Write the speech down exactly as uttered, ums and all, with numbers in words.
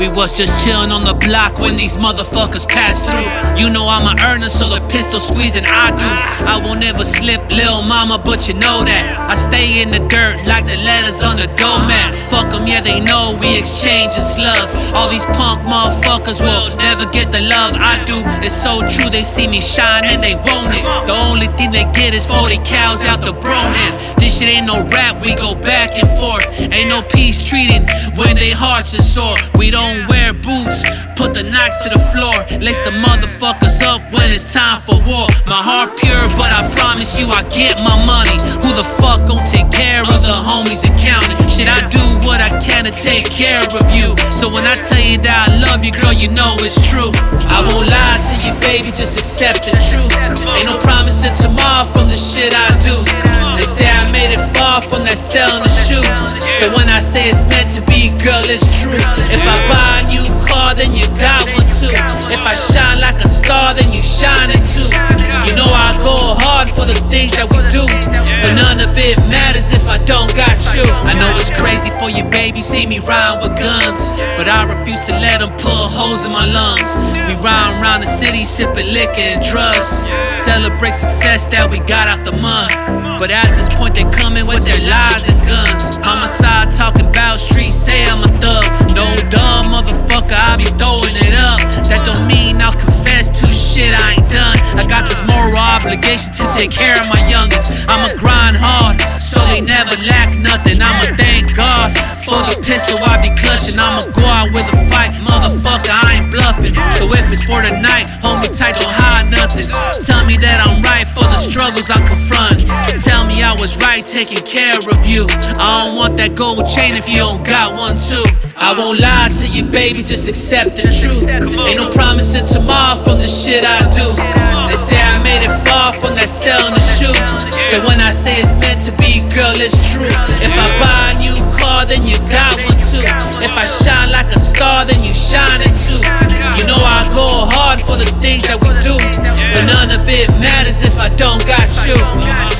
We was just chillin' on the block when these motherfuckers passed through. You know I'm a earner, so the pistol squeezing I do. I won't ever slip, lil' mama, but you know that I stay in the dirt like the letters on the doormat. Fuck them, yeah, they know we exchanging slugs. All these punk motherfuckers will never get the love I do. It's so true, they see me shine and they want it. The only thing they get is forty cows out the Brohan. This shit ain't no rap, we go back and forth. Ain't no peace treating when they hearts are sore. We don't wear boots, put the knocks to the floor. Lace the motherfuckers up when it's time for war. My heart pure, but I promise you I get my money. Who the fuck gon' take care of the homies in county? Shit, I do what I can to take care of you. So when I tell you that I love you, girl, you know it's true. I won't lie to you, baby, just accept the truth. Ain't no promising tomorrow from the shit I do. They say I made it far from that selling the shoe. So when I say it's meant to be, girl, it's true. If I buy a new car, then you got one too. If I shine like a star, then you shining too. You know I go hard for the things that we do, but none of it matters if I don't got you. I know it's crazy for you, baby, see me ride with guns, but I refuse to let them pull holes in my lungs. We ride around the city sipping liquor and drugs, celebrate success that we got out the mud. But at this point they coming with their lies and guns. Homicide talking about streets, say I'm a thug. No dumb motherfucker, I be throwing it up. That don't mean I'll confess to shit I ain't done. I got this moral obligation to take care of my youngins. I'ma grind hard, so they never lack nothing. I'ma thank God for the pistol I be clutching. I'ma go out with a fight, motherfucker, I ain't bluffing. So if it's for the night, hold me tight, don't hide nothing. Tell me that I'm right for the struggles I confront. Tell me I was right taking care of you. I don't want that gold chain if you don't got one too. I won't lie to you, baby, just accept the truth. Ain't no promising tomorrow from the shit I do. They say I made it far from that selling the shoe. So when I say it's meant to be, girl, it's true. If I buy a new car, then you got one too. If I shine like a star, then you shining too. You know I go hard for the things that we do, but none of it matters if I don't got you.